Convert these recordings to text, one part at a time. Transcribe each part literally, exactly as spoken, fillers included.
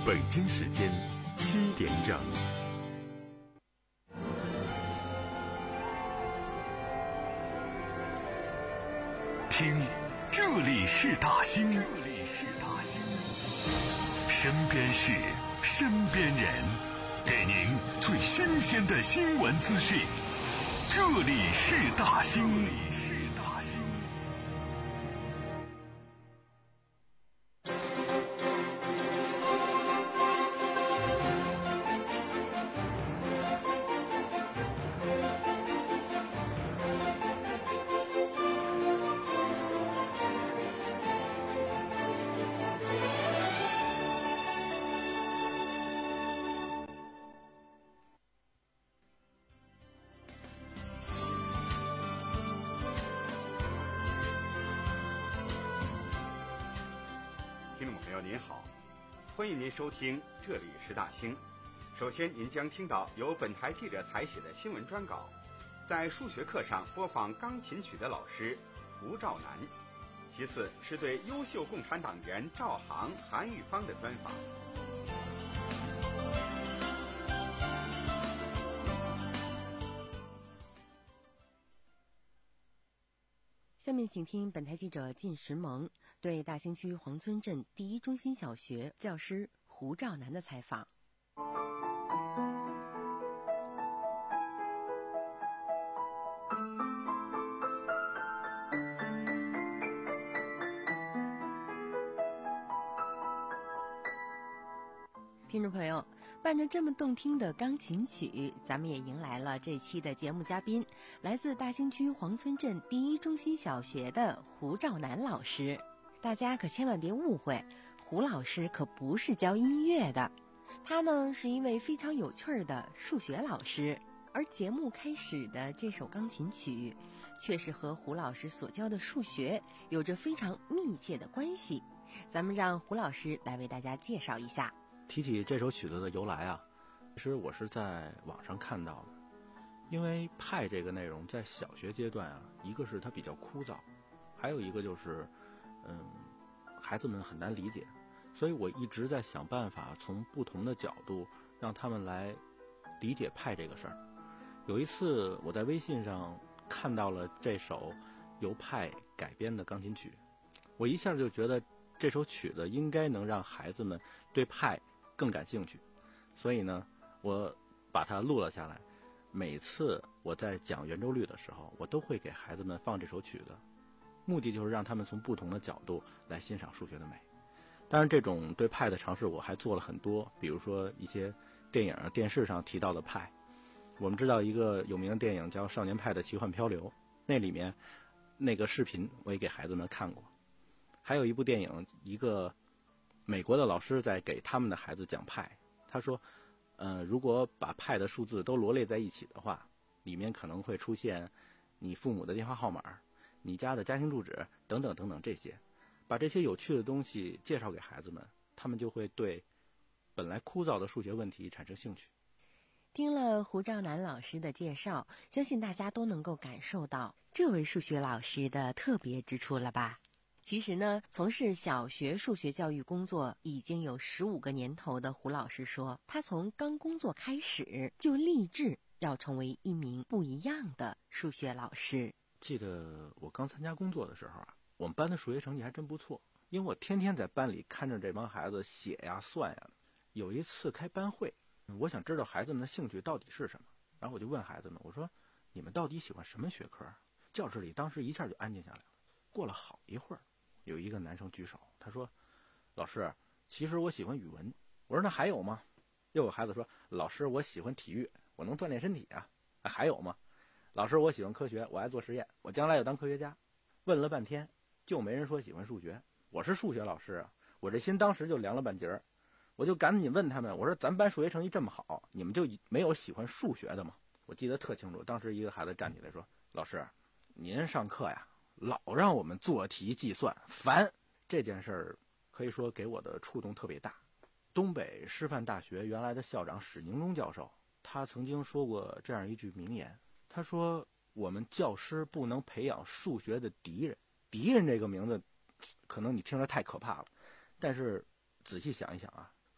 北京时间七点整。听，这里是大兴，这里是大兴，身边事，身边人，给您最新鲜的新闻资讯。这里是大兴，这里是大兴。 听众朋友您好，欢迎您收听这里是大兴。首先您将听到由本台记者采写的新闻专稿，在数学课上播放钢琴曲的老师胡兆南。其次是对优秀共产党员赵航、韩玉芳的专访。 下面请听本台记者靳石萌对大兴区黄村镇第一中心小学教师胡兆南的采访。听众朋友，伴着这么动听的钢琴曲，咱们也迎来了这期的节目嘉宾，来自大兴区黄村镇第一中心小学的胡兆南老师。大家可千万别误会，胡老师可不是教音乐的，他呢是一位非常有趣的数学老师。而节目开始的这首钢琴曲，却是和胡老师所教的数学有着非常密切的关系。咱们让胡老师来为大家介绍一下。 提起这首曲子的由来啊，其实我是在网上看到的。因为派这个内容在小学阶段啊，一个是它比较枯燥，还有一个就是嗯，孩子们很难理解，所以我一直在想办法从不同的角度让他们来理解派这个事儿。有一次我在微信上看到了这首由派改编的钢琴曲，我一下就觉得这首曲子应该能让孩子们对派更感兴趣，所以呢我把它录了下来。每次我在讲圆周率的时候，我都会给孩子们放这首曲子，目的就是让他们从不同的角度来欣赏数学的美。当然这种对派的尝试我还做了很多，比如说一些电影电视上提到的派。我们知道一个有名的电影叫《少年派的奇幻漂流》，那里面那个视频我也给孩子们看过。还有一部电影，一个美国的老师在给他们的孩子讲派，他说呃，如果把派的数字都罗列在一起的话，里面可能会出现你父母的电话号码、你家的家庭住址等等等等，这些把这些有趣的东西介绍给孩子们，他们就会对本来枯燥的数学问题产生兴趣。 听了胡兆南老师的介绍，相信大家都能够感受到这位数学老师的特别之处了吧。其实呢，从事小学数学教育工作已经有十五个年头的胡老师说，他从刚工作开始就立志要成为一名不一样的数学老师。 记得我刚参加工作的时候啊，我们班的数学成绩还真不错，因为我天天在班里看着这帮孩子写呀算呀。有一次开班会，我想知道孩子们的兴趣到底是什么，然后我就问孩子们，我说你们到底喜欢什么学科？教室里当时一下就安静下来了。过了好一会儿，有一个男生举手，他说老师，其实我喜欢语文。我说那还有吗？又有孩子说老师，我喜欢体育，我能锻炼身体啊。还有吗？老师，我喜欢科学，我爱做实验，我将来要当科学家。问了半天就没人说喜欢数学。我是数学老师啊，我这心当时就凉了半截儿。我就赶紧问他们，我说咱班数学成绩这么好，你们就没有喜欢数学的吗？我记得特清楚，当时一个孩子站起来说，老师，您上课呀老让我们做题计算，烦。这件事儿可以说给我的触动特别大。东北师范大学原来的校长史宁忠教授，他曾经说过这样一句名言，他说我们教师不能培养数学的敌人。敌人这个名字可能你听着太可怕了，但是仔细想一想啊，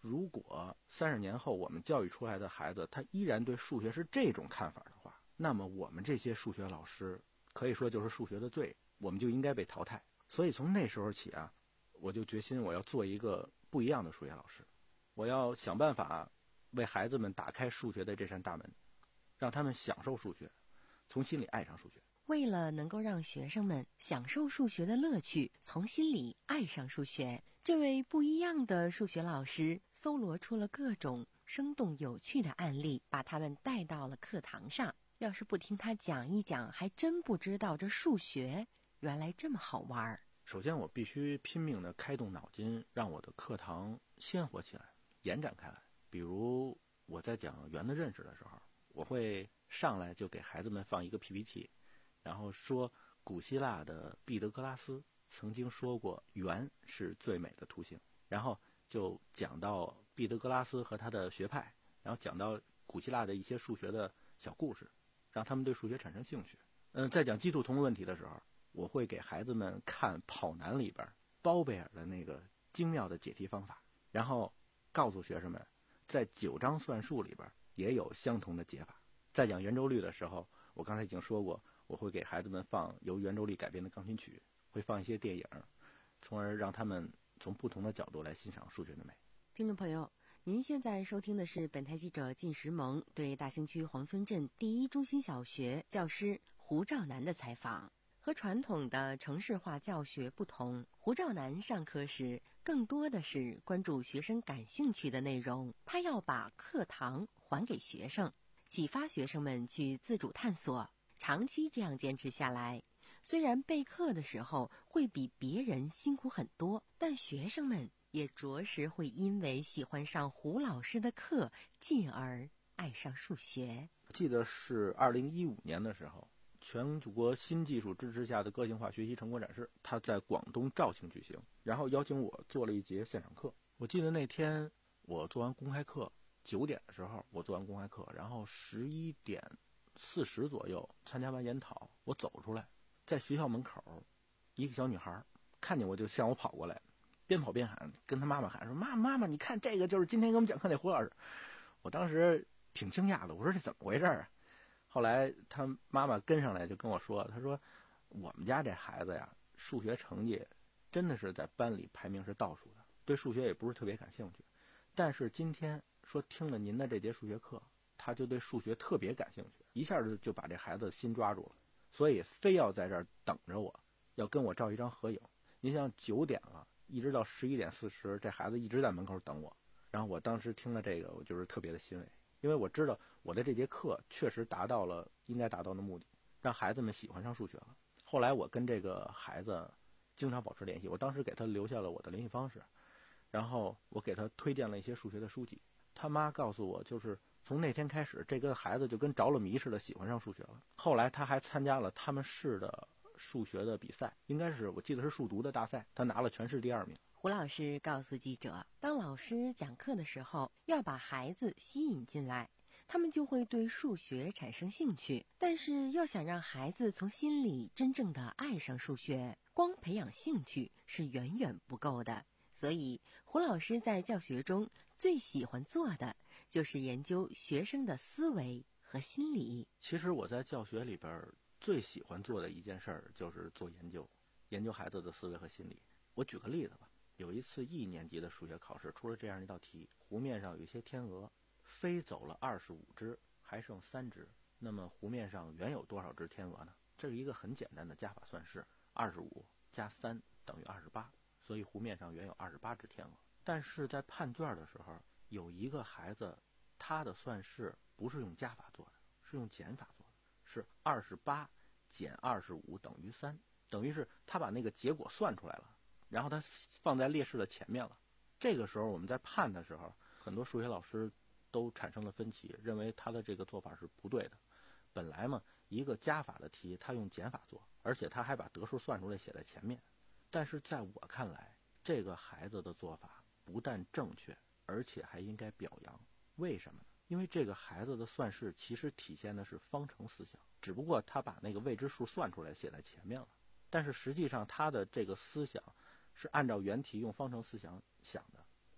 如果三十年后我们教育出来的孩子他依然对数学是这种看法的话，那么我们这些数学老师可以说就是数学的罪，我们就应该被淘汰。所以从那时候起啊，我就决心我要做一个不一样的数学老师，我要想办法为孩子们打开数学的这扇大门，让他们享受数学，从心里爱上数学。 为了能够让学生们享受数学的乐趣，从心里爱上数学，这位不一样的数学老师搜罗出了各种生动有趣的案例，把他们带到了课堂上。要是不听他讲一讲，还真不知道这数学原来这么好玩。 首先我必须拼命地开动脑筋，让我的课堂鲜活起来，延展开来。比如我在讲圆的认识的时候，我会上来就给孩子们放一个 P P T， 然后说古希腊的毕德哥拉斯曾经说过圆是最美的图形，然后就讲到毕德哥拉斯和他的学派，然后讲到古希腊的一些数学的小故事，让他们对数学产生兴趣。嗯，在讲基图同问题的时候，我会给孩子们看跑男里边包贝尔的那个精妙的解题方法，然后告诉学生们在九章算术里边也有相同的解法。在讲圆周率的时候，我刚才已经说过，我会给孩子们放由圆周率改编的钢琴曲，会放一些电影，从而让他们从不同的角度来欣赏数学的美。 听众朋友，您现在收听的是本台记者靳石萌对大兴区黄村镇第一中心小学教师胡兆南的采访。和传统的城市化教学不同，胡兆南上课时更多的是关注学生感兴趣的内容，他要把课堂还给学生，启发学生们去自主探索。长期这样坚持下来，虽然备课的时候会比别人辛苦很多，但学生们也着实会因为喜欢上胡老师的课，进而爱上数学。 记得是二零一五年的时候，全国新技术支持下的个性化学习成果展示，它在广东肇庆举行，然后邀请我做了一节现场课。我记得那天我做完公开课，九点的时候我做完公开课，然后十一点四十左右参加完研讨，我走出来，在学校门口，一个小女孩看见我就向我跑过来，边跑边喊，跟她妈妈喊说：“妈妈妈妈，你看这个就是今天给我们讲课那胡老师。”我当时挺惊讶的，我说这怎么回事啊？后来他妈妈跟上来就跟我说，他说我们家这孩子呀，数学成绩真的是在班里排名是倒数的，对数学也不是特别感兴趣，但是今天说听了您的这节数学课，他就对数学特别感兴趣，一下就就把这孩子心抓住了，所以非要在这儿等着我，要跟我照一张合影。您像九点了，一直到十一点四十，这孩子一直在门口等我。然后我当时听了这个，我就是特别的欣慰，因为我知道我的这节课确实达到了应该达到的目的，让孩子们喜欢上数学了。后来我跟这个孩子经常保持联系，我当时给他留下了我的联系方式，然后我给他推荐了一些数学的书籍。他妈告诉我，就是从那天开始，这个孩子就跟着了迷似的喜欢上数学了。后来他还参加了他们市的数学的比赛，应该是我记得是数独的大赛，他拿了全市第二名。 胡老师告诉记者，当老师讲课的时候，要把孩子吸引进来，他们就会对数学产生兴趣。但是要想让孩子从心里真正的爱上数学，光培养兴趣是远远不够的。所以胡老师在教学中最喜欢做的就是研究学生的思维和心理。 其实我在教学里边最喜欢做的一件事儿就是做研究，研究孩子的思维和心理。我举个例子吧，有一次一年级的数学考试出了这样一道题，湖面上有一些天鹅，飞走了二十五只，还剩三只，那么湖面上原有多少只天鹅呢？这是一个很简单的加法算式，二十五加三等于二十八，所以湖面上原有二十八只天鹅。但是在判卷的时候，有一个孩子他的算式不是用加法做的，是用减法做的，是二十八减二十五等于三，等于是他把那个结果算出来了，然后他放在列式的前面了。这个时候我们在判的时候，很多数学老师都产生了分歧，认为他的这个做法是不对的。本来嘛，一个加法的题他用减法做，而且他还把得数算出来写在前面。但是在我看来，这个孩子的做法不但正确，而且还应该表扬。为什么呢？因为这个孩子的算式其实体现的是方程思想，只不过他把那个未知数算出来写在前面了，但是实际上他的这个思想是按照原题用方程思想想的。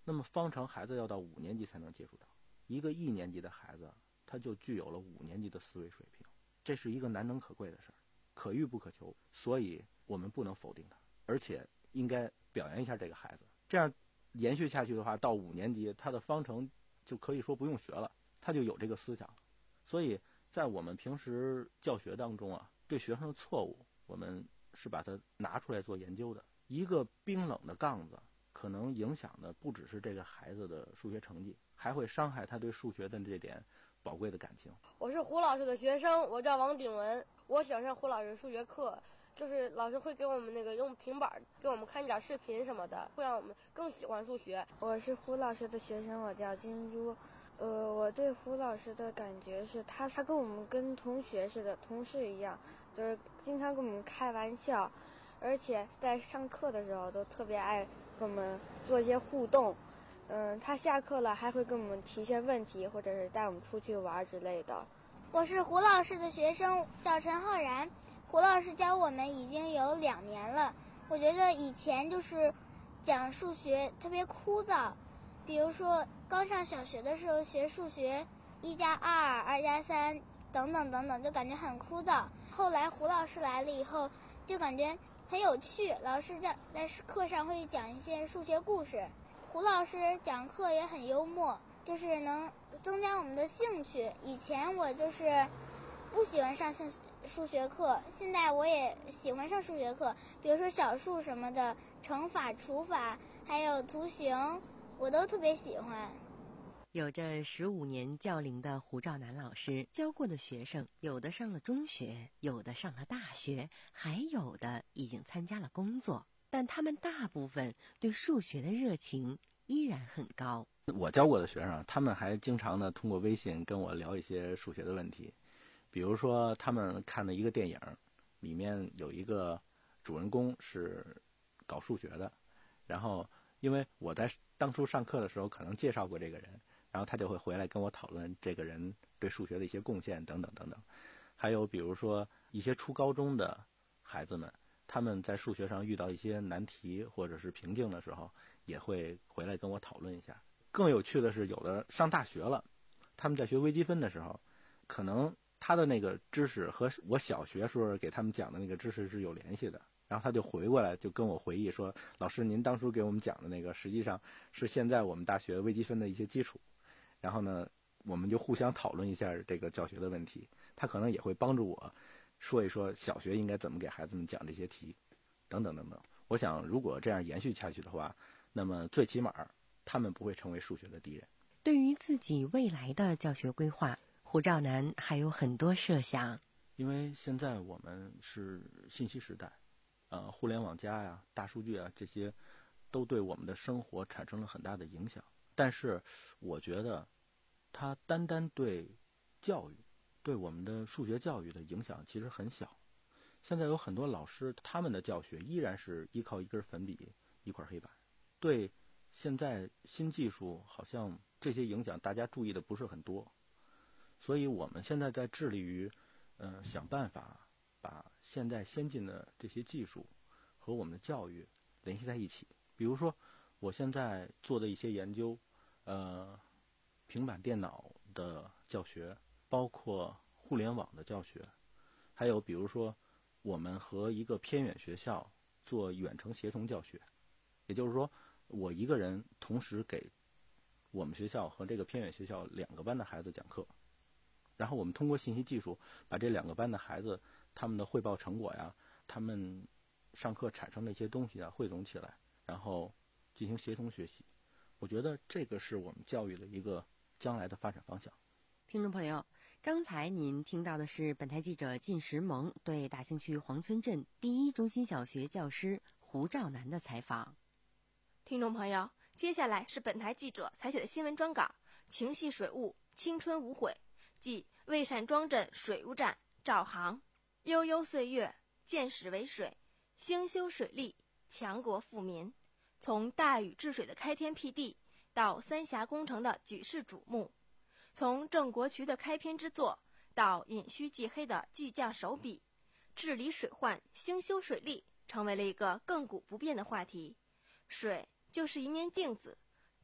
那么方程孩子要到五年级才能接触到，一个一年级的孩子他就具有了五年级的思维水平，这是一个难能可贵的事儿，可遇不可求，所以我们不能否定他，而且应该表扬一下这个孩子。这样延续下去的话，到五年级他的方程就可以说不用学了，他就有这个思想了。所以在我们平时教学当中啊，对学生的错误我们是把它拿出来做研究的。一个冰冷的杠子可能影响的不只是这个孩子的数学成绩，还会伤害他对数学的这点宝贵的感情。 我是胡老师的学生，我叫王鼎文，我喜欢上胡老师的数学课，就是老师会给我们那个用平板给我们看一点视频什么的，会让我们更喜欢数学。 我是胡老师的学生，我叫金珠。呃，我对胡老师的感觉是他，他跟我们跟同学似的，同事一样，就是经常跟我们开玩笑，而且在上课的时候都特别爱跟我们做一些互动。嗯，他下课了还会跟我们提一些问题，或者是带我们出去玩之类的。 我是胡老师的学生，叫陈浩然。胡老师教我们已经有两年了，我觉得以前就是讲数学特别枯燥，比如说刚上小学的时候学数学，一加二、二加三等等等等，就感觉很枯燥。后来胡老师来了以后，就感觉很有趣，老师在在课上会讲一些数学故事。胡老师讲课也很幽默，就是能增加我们的兴趣。以前我就是不喜欢上数学课，现在我也喜欢上数学课，比如说小数什么的，乘法、除法，还有图形，我都特别喜欢。 有着十五年教龄的胡兆南老师教过的学生，有的上了中学，有的上了大学，还有的已经参加了工作，但他们大部分对数学的热情依然很高。 我教过的学生，他们还经常的通过微信跟我聊一些数学的问题，比如说他们看的一个电影，里面有一个主人公是搞数学的，然后因为我在当初上课的时候可能介绍过这个人，然后他就会回来跟我讨论这个人对数学的一些贡献等等等等。还有比如说一些初高中的孩子们，他们在数学上遇到一些难题或者是瓶颈的时候，也会回来跟我讨论一下。更有趣的是，有的上大学了，他们在学微积分的时候，可能他的那个知识和我小学时候给他们讲的那个知识是有联系的，然后他就回过来就跟我回忆说，老师您当初给我们讲的那个实际上是现在我们大学微积分的一些基础，然后呢我们就互相讨论一下这个教学的问题，他可能也会帮助我说一说小学应该怎么给孩子们讲这些题等等等等。我想如果这样延续下去的话，那么最起码他们不会成为数学的敌人。 对于自己未来的教学规划，胡兆南还有很多设想。 因为现在我们是信息时代，呃，互联网加呀、大数据啊，这些都对我们的生活产生了很大的影响。但是我觉得它单单对教育，对我们的数学教育的影响其实很小。现在有很多老师，他们的教学依然是依靠一根粉笔、一块黑板，对现在新技术好像这些影响大家注意的不是很多。所以我们现在在致力于呃想办法把现在先进的这些技术和我们的教育联系在一起。比如说我现在做的一些研究，呃平板电脑的教学，包括互联网的教学，还有比如说我们和一个偏远学校做远程协同教学，也就是说我一个人同时给我们学校和这个偏远学校两个班的孩子讲课，然后我们通过信息技术把这两个班的孩子他们的汇报成果呀，他们上课产生的一些东西啊汇总起来，然后进行协同学习。我觉得这个是我们教育的一个将来的发展方向。 听众朋友，刚才您听到的是本台记者靳石萌对大兴区黄村镇第一中心小学教师胡兆南的采访。 听众朋友，接下来是本台记者采写的新闻专稿，情系水务，青春无悔，即魏善庄镇水务站赵航。悠悠岁月，见始为水，兴修水利，强国富民。从大禹治水的开天辟地，到三峡工程的举世瞩目，从郑国渠的开篇之作，到尹戌继黑的巨匠手笔，治理水患，兴修水利成为了一个亘古不变的话题。水就是一面镜子，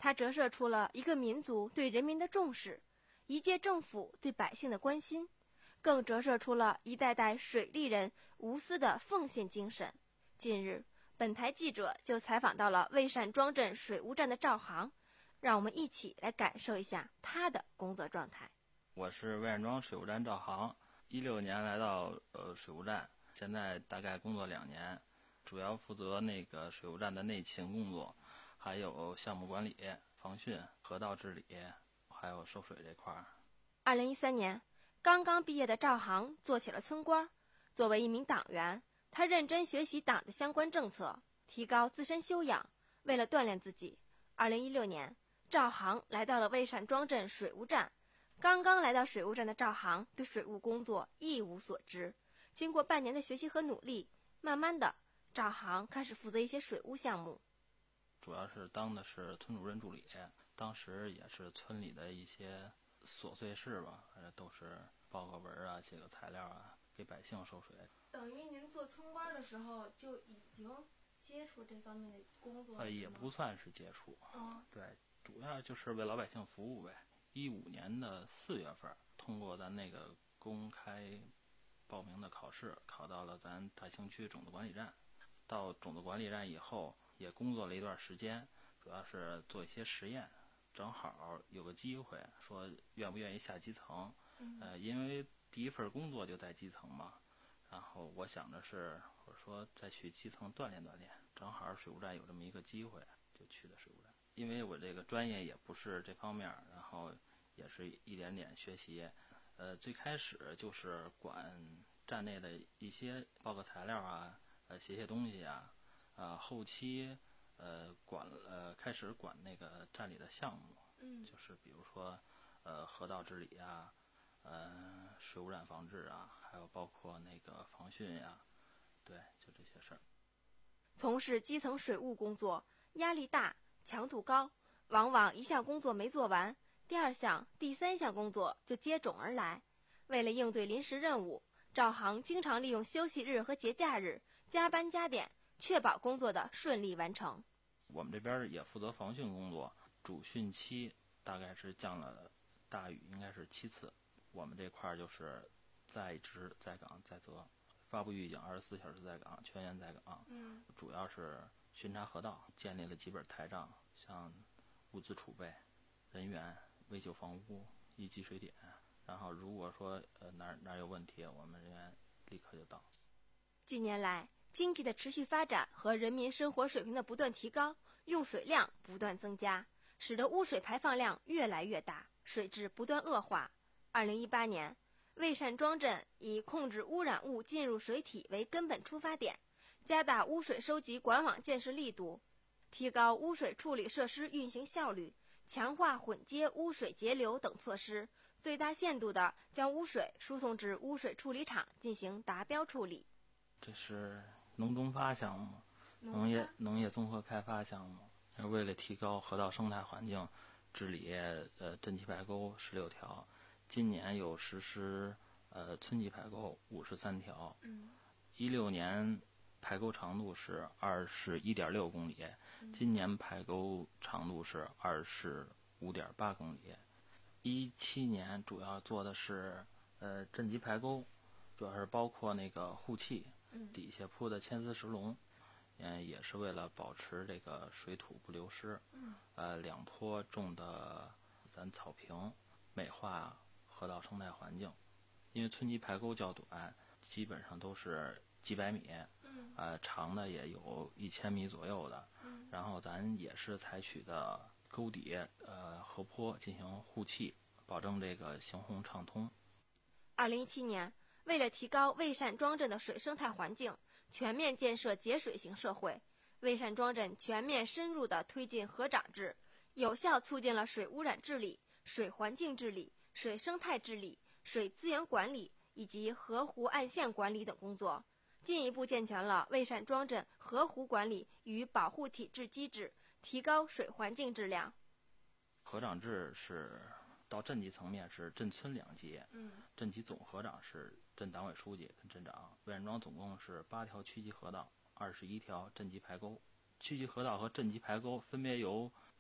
它折射出了一个民族对人民的重视，一届政府对百姓的关心，更折射出了一代代水利人无私的奉献精神。近日，本台记者就采访到了蔚善庄镇水务站的赵航，让我们一起来感受一下他的工作状态。 我是蔚善庄水务站赵航，一六年来到呃水务站，现在大概工作两年，主要负责那个水务站的内勤工作，还有项目管理、防汛、河道治理，还有收水这块儿。 二零一三年，刚刚毕业的赵航做起了村官。作为一名党员，他认真学习党的相关政策，提高自身修养。为了锻炼自己，二零一六年，赵航来到了蔚善庄镇水务站。刚刚来到水务站的赵航对水务工作一无所知，经过半年的学习和努力，慢慢的，赵航开始负责一些水务项目。 主要是当的是村主任助理，当时也是村里的一些琐碎事吧，都是报个文啊，写个材料啊，给百姓收水。 等于您做村官的时候就已经接触这方面的工作了？ 呃，也不算是接触， 哦， 对，主要就是为老百姓服务呗。一五年的四月份，通过咱那个公开报名的考试，考到了咱大兴区种子管理站。到种子管理站以后，也工作了一段时间，主要是做一些实验。正好有个机会，说愿不愿意下基层？ 嗯、 呃，因为第一份工作就在基层嘛。然后我想着是，我说再去基层锻炼锻炼，正好水务站有这么一个机会，就去的水务站。因为我这个专业也不是这方面，然后也是一点点学习。呃，最开始就是管站内的一些报告材料啊，呃，写写东西啊，呃，后期呃管呃开始管那个站里的项目， 嗯， 就是比如说呃河道治理啊，呃水污染防治啊，还有包括那个防汛呀，对，就这些事儿。 从事基层水务工作压力大，强度高，往往一项工作没做完，第二项、第三项工作就接踵而来。为了应对临时任务，赵航经常利用休息日和节假日加班加点，确保工作的顺利完成。 我们这边也负责防汛工作，主汛期大概是降了大雨应该是七次，我们这块儿就是在值、在岗、在责，发布预警，二十四小时在岗，全员在岗。 嗯， 主要是巡查河道，建立了几本台账，像物资储备、人员、维修房屋、一级水点。然后如果说呃哪哪有问题，我们人员立刻就到。 近年来，经济的持续发展和人民生活水平的不断提高，用水量不断增加，使得污水排放量越来越大，水质不断恶化。二零一八年，蔚善庄镇以控制污染物进入水体为根本出发点，加大污水收集管网建设力度，提高污水处理设施运行效率，强化混接污水截流等措施，最大限度地将污水输送至污水处理厂进行达标处理。 这是农综发项目，农业农业综合开发项目，为了提高河道生态环境，治理呃镇级排沟十六条，今年又实施呃村级排沟五十三条。 嗯， 一六年排沟长度是二十一点六公里，今年排沟长度是二十五点八公里。一七年主要做的是呃镇级排沟，主要是包括那个护砌，底下铺的铅丝石龙，嗯，也是为了保持这个水土不流失。 嗯， 呃，两坡种的咱草坪，美化河道生态环境。因为村级排沟较短，基本上都是几百米， 嗯， 呃，长的也有一千米左右的。 嗯， 然后咱也是采取的沟底呃河坡进行护砌，保证这个行洪畅通。 二零一七年，为了提高蔚善庄镇的水生态环境，全面建设节水型社会，蔚善庄镇全面深入地推进河长制，有效促进了水污染治理、水环境治理、水生态治理、水资源管理以及河湖岸线管理等工作，进一步健全了蔚善庄镇河湖管理与保护体制机制，提高水环境质量。 河长制是到镇级层面是镇村两级， 嗯， 镇级总河长是镇党委书记跟镇长。蔚善庄总共是八条区级河道，二十一条镇级排沟。区级河道和镇级排沟分别由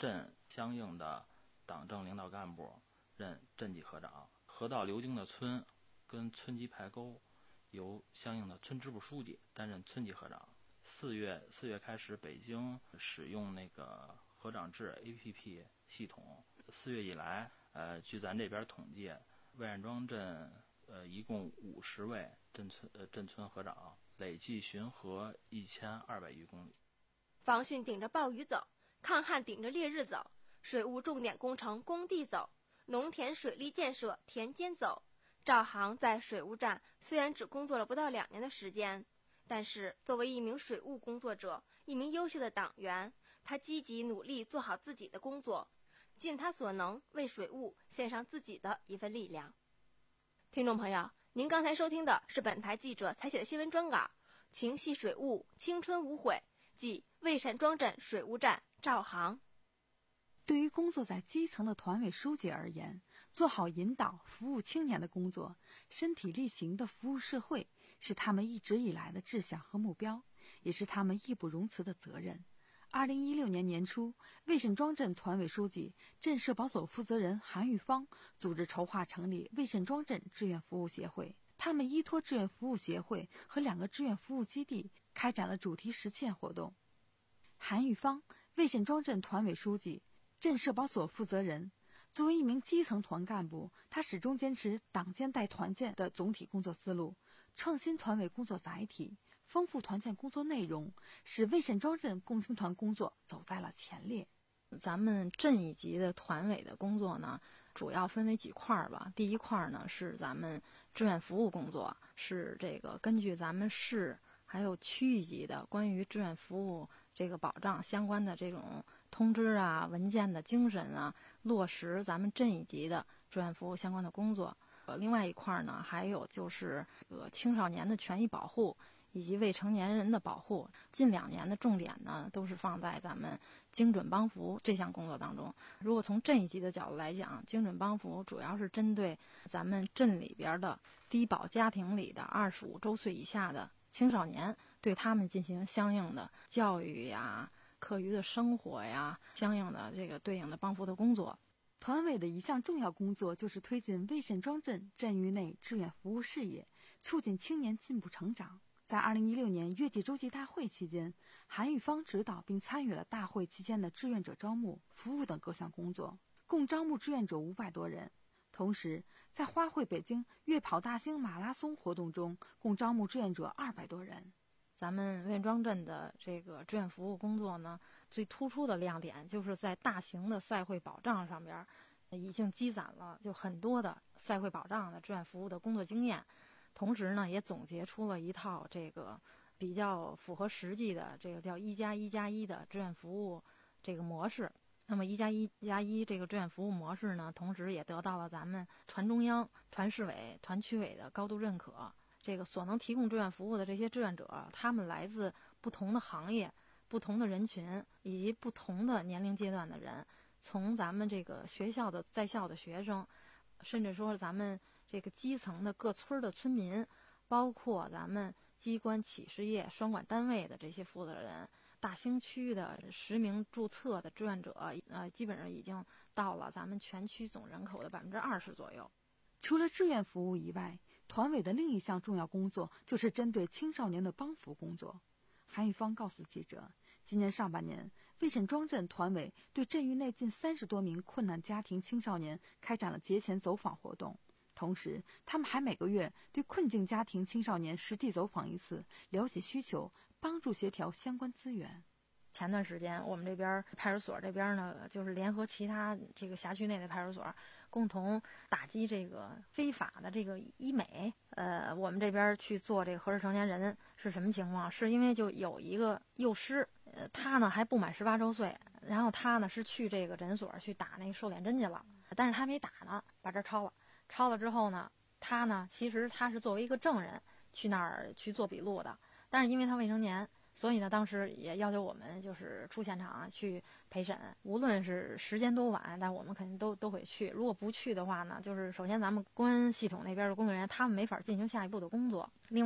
镇相应的党政领导干部任镇级河长，河道流经的村跟村级排沟由相应的村支部书记担任村级河长。四月四月开始，北京使用那个河长制 A P P 系统。四月以来，呃，据咱这边统计，魏善庄镇呃一共五十位镇村呃镇村河长，累计巡河一千二百余公里。 防汛顶着暴雨走，抗旱顶着烈日走，水务重点工程工地走，农田水利建设田间走。赵航在水务站虽然只工作了不到两年的时间，但是作为一名水务工作者，一名优秀的党员，他积极努力做好自己的工作，尽他所能为水务献上自己的一份力量。听众朋友，您刚才收听的是本台记者采写的新闻专稿《情系水务，青春无悔》，即魏善庄镇水务站赵航。 对于工作在基层的团委书记而言，做好引导服务青年的工作，身体力行的服务社会，是他们一直以来的志向和目标，也是他们义不容辞的责任。二零一六年年初，魏善庄镇团委书记、镇社保所负责人韩玉芳组织筹划成立魏善庄镇志愿服务协会。他们依托志愿服务协会和两个志愿服务基地，开展了主题实践活动。韩玉芳，魏善庄镇团委书记、镇社保所负责人。作为一名基层团干部，他始终坚持党建带团建的总体工作思路，创新团委工作载体，丰富团建工作内容，使魏善庄镇共青团工作走在了前列。 咱们镇一级的团委的工作呢，主要分为几块吧。第一块呢是咱们志愿服务工作，是这个根据咱们市还有区一级的关于志愿服务这个保障相关的这种通知啊、文件的精神啊，落实咱们镇一级的志愿服务相关的工作。呃，另外一块呢，还有就是呃青少年的权益保护以及未成年人的保护。近两年的重点呢，都是放在咱们精准帮扶这项工作当中。如果从镇一级的角度来讲，精准帮扶主要是针对咱们镇里边的低保家庭里的二十五周岁以下的青少年，对他们进行相应的教育呀、课余的生活呀，相应的这个对应的帮扶的工作。 团委的一项重要工作就是推进魏善庄镇镇域内志愿服务事业，促进青年进步成长。在二零一六年月季周际大会期间，韩玉芳指导并参与了大会期间的志愿者招募、服务等各项工作，共招募志愿者五百多人。同时，在花卉北京月跑大兴马拉松活动中，共招募志愿者二百多人。 咱们魏善庄镇的这个志愿服务工作呢，最突出的亮点就是在大型的赛会保障上边，已经积攒了就很多的赛会保障的志愿服务的工作经验，同时呢，也总结出了一套这个比较符合实际的这个叫一加一加一的志愿服务这个模式。那么一加一加一这个志愿服务模式呢，同时也得到了咱们团中央、团市委、团区委的高度认可。这个所能提供志愿服务的这些志愿者，他们来自不同的行业、不同的人群以及不同的年龄阶段的人，从咱们这个学校的在校的学生，甚至说咱们这个基层的各村的村民，包括咱们机关企事业双管单位的这些负责人，大兴区的实名注册的志愿者，呃，基本上已经到了咱们全区总人口的百分之二十左右。 除了志愿服务以外，团委的另一项重要工作就是针对青少年的帮扶工作。韩玉芳告诉记者，今年上半年，魏善庄镇团委对镇域内近三十多名困难家庭青少年开展了节前走访活动，同时，他们还每个月对困境家庭青少年实地走访一次，了解需求，帮助协调相关资源。 前段时间，我们这边派出所这边呢，就是联合其他这个辖区内的派出所，共同打击这个非法的这个医美。呃，我们这边去做这个合适成年人是什么情况？是因为就有一个幼师，呃，他呢还不满十八周岁，然后他呢是去这个诊所去打那个瘦脸针去了，但是他没打呢，把这抄了。抄了之后呢，他呢其实他是作为一个证人去那儿去做笔录的，但是因为他未成年。所以呢，当时也要求我们就是出现场去陪审，无论是时间多晚，但我们肯定都都会去。如果不去的话呢，就是首先咱们公安系统那边的工作人员他们没法进行下一步的工作。另外，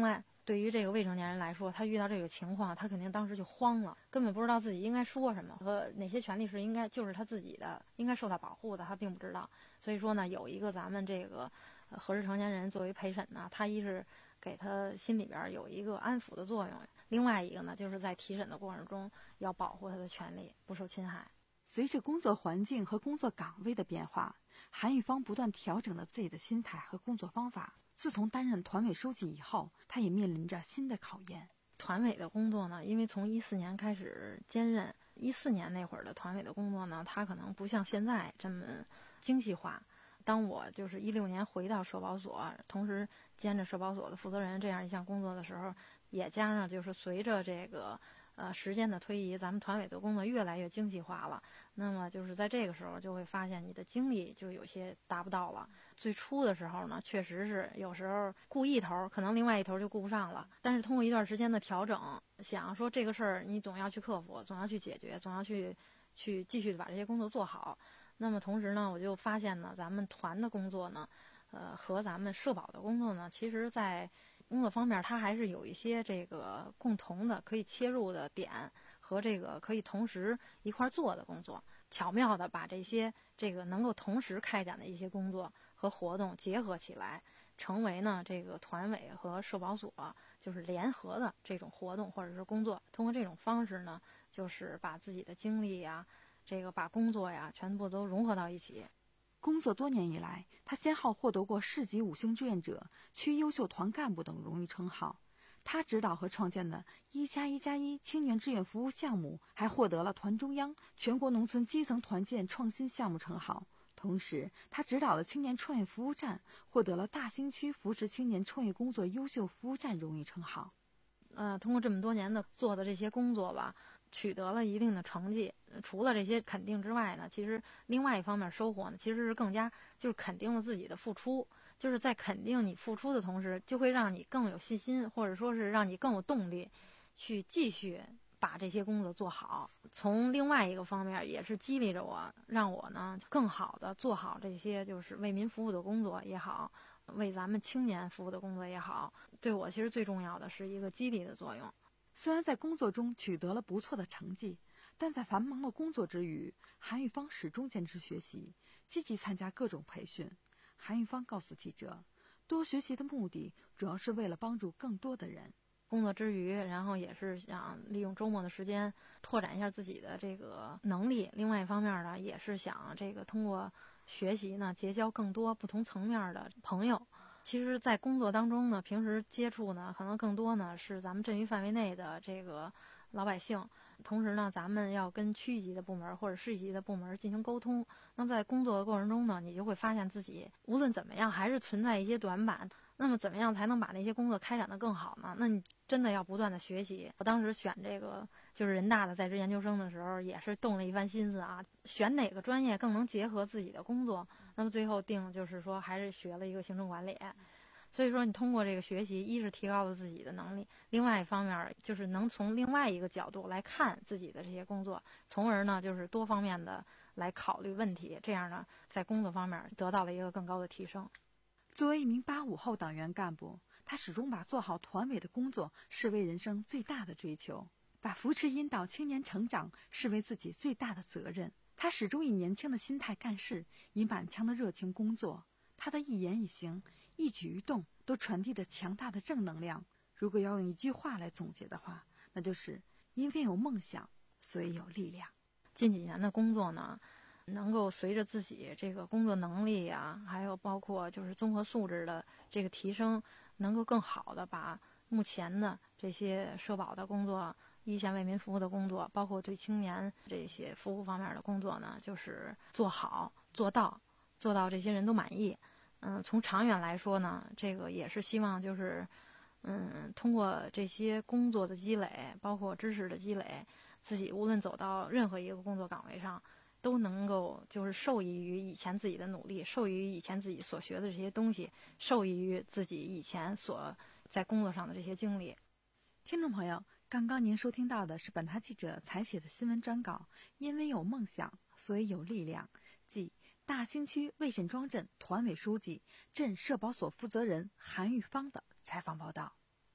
对于这个未成年人来说，他遇到这个情况，他肯定当时就慌了，根本不知道自己应该说什么和哪些权利是应该就是他自己的，应该受到保护的，他并不知道。所以说呢，有一个咱们这个呃合适成年人作为陪审呢，他一是给他心里边有一个安抚的作用，另外一个呢，就是在提审的过程中要保护他的权利不受侵害。 随着工作环境和工作岗位的变化，韩玉芳不断调整了自己的心态和工作方法。自从担任团委书记以后，他也面临着新的考验。 团委的工作呢，因为从一四年开始兼任，一四年那会儿的团委的工作呢，它可能不像现在这么精细化。当我就是一六年回到社保所，同时兼着社保所的负责人这样一项工作的时候，也加上就是随着这个呃时间的推移，咱们团委的工作越来越精细化了。那么就是在这个时候就会发现你的精力就有些达不到了。最初的时候呢，确实是有时候顾一头，可能另外一头就顾不上了。但是通过一段时间的调整，想说这个事儿你总要去克服，总要去解决，总要去去继续把这些工作做好。那么同时呢，我就发现呢，咱们团的工作呢，呃，和咱们社保的工作呢，其实在工作方面它还是有一些这个共同的可以切入的点和这个可以同时一块做的工作，巧妙的把这些这个能够同时开展的一些工作和活动结合起来，成为呢这个团委和社保所就是联合的这种活动或者是工作。通过这种方式呢，就是把自己的精力呀，这个把工作呀全部都融合到一起。 工作多年以来，他先后获得过市级五星志愿者、区优秀团干部等荣誉称号。他指导和创建的一加一加一青年志愿服务项目，还获得了团中央全国农村基层团建创新项目称号。同时，他指导了青年创业服务站，获得了大兴区扶持青年创业工作优秀服务站荣誉称号。 呃，通过这么多年的做的这些工作吧，取得了一定的成绩。除了这些肯定之外呢，其实另外一方面收获呢，其实是更加就是肯定了自己的付出。就是在肯定你付出的同时，就会让你更有信心，或者说是让你更有动力去继续把这些工作做好。从另外一个方面也是激励着我，让我呢更好的做好这些就是为民服务的工作也好，为咱们青年服务的工作也好，对我其实最重要的是一个激励的作用。 虽然在工作中取得了不错的成绩，但在繁忙的工作之余，韩玉芳始终坚持学习，积极参加各种培训。韩玉芳告诉记者，多学习的目的主要是为了帮助更多的人。 工作之余，然后也是想利用周末的时间拓展一下自己的这个能力。另外一方面呢，也是想这个通过学习呢，结交更多不同层面的朋友。其实在工作当中呢，平时接触呢，可能更多呢是咱们镇域范围内的这个老百姓。同时呢，咱们要跟区一级的部门或者市一级的部门进行沟通。那么在工作的过程中呢，你就会发现自己无论怎么样还是存在一些短板。那么怎么样才能把那些工作开展得更好呢？那你真的要不断的学习。我当时选这个就是人大的在职研究生的时候，也是动了一番心思啊，选哪个专业更能结合自己的工作。那么最后定就是说还是学了一个行政管理。所以说你通过这个学习，一是提高了自己的能力，另外一方面就是能从另外一个角度来看自己的这些工作，从而呢就是多方面的来考虑问题，这样呢在工作方面得到了一个更高的提升。 作为一名八五后党员干部，他始终把做好团委的工作视为人生最大的追求，把扶持引导青年成长视为自己最大的责任。他始终以年轻的心态干事，以满腔的热情工作。他的一言一行、一举一动都传递着强大的正能量。如果要用一句话来总结的话，那就是因为有梦想，所以有力量。 近几年的工作呢，能够随着自己这个工作能力啊，还有包括就是综合素质的这个提升，能够更好的把目前的这些社保的工作、一线为民服务的工作，包括对青年这些服务方面的工作呢，就是做好做到做到这些人都满意。嗯，从长远来说呢，这个也是希望就是嗯，通过这些工作的积累，包括知识的积累，自己无论走到任何一个工作岗位上，都能够就是受益于以前自己的努力，受益于以前自己所学的这些东西，受益于自己以前所在工作上的这些经历。 听众朋友，刚刚您收听到的是本台记者采写的新闻专稿，因为有梦想，所以有力量，即大兴区魏沈庄镇团委书记、镇社保所负责人韩玉芳的采访报道。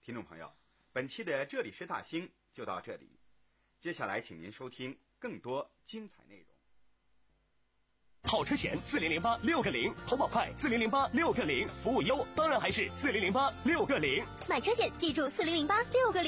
听众朋友，本期的这里是大兴就到这里，接下来请您收听更多精彩内容。 好车险四零零八六个零，投保快四零零八六个零，服务优当然还是四零零八六个零。 买车险记住四零零八六个零。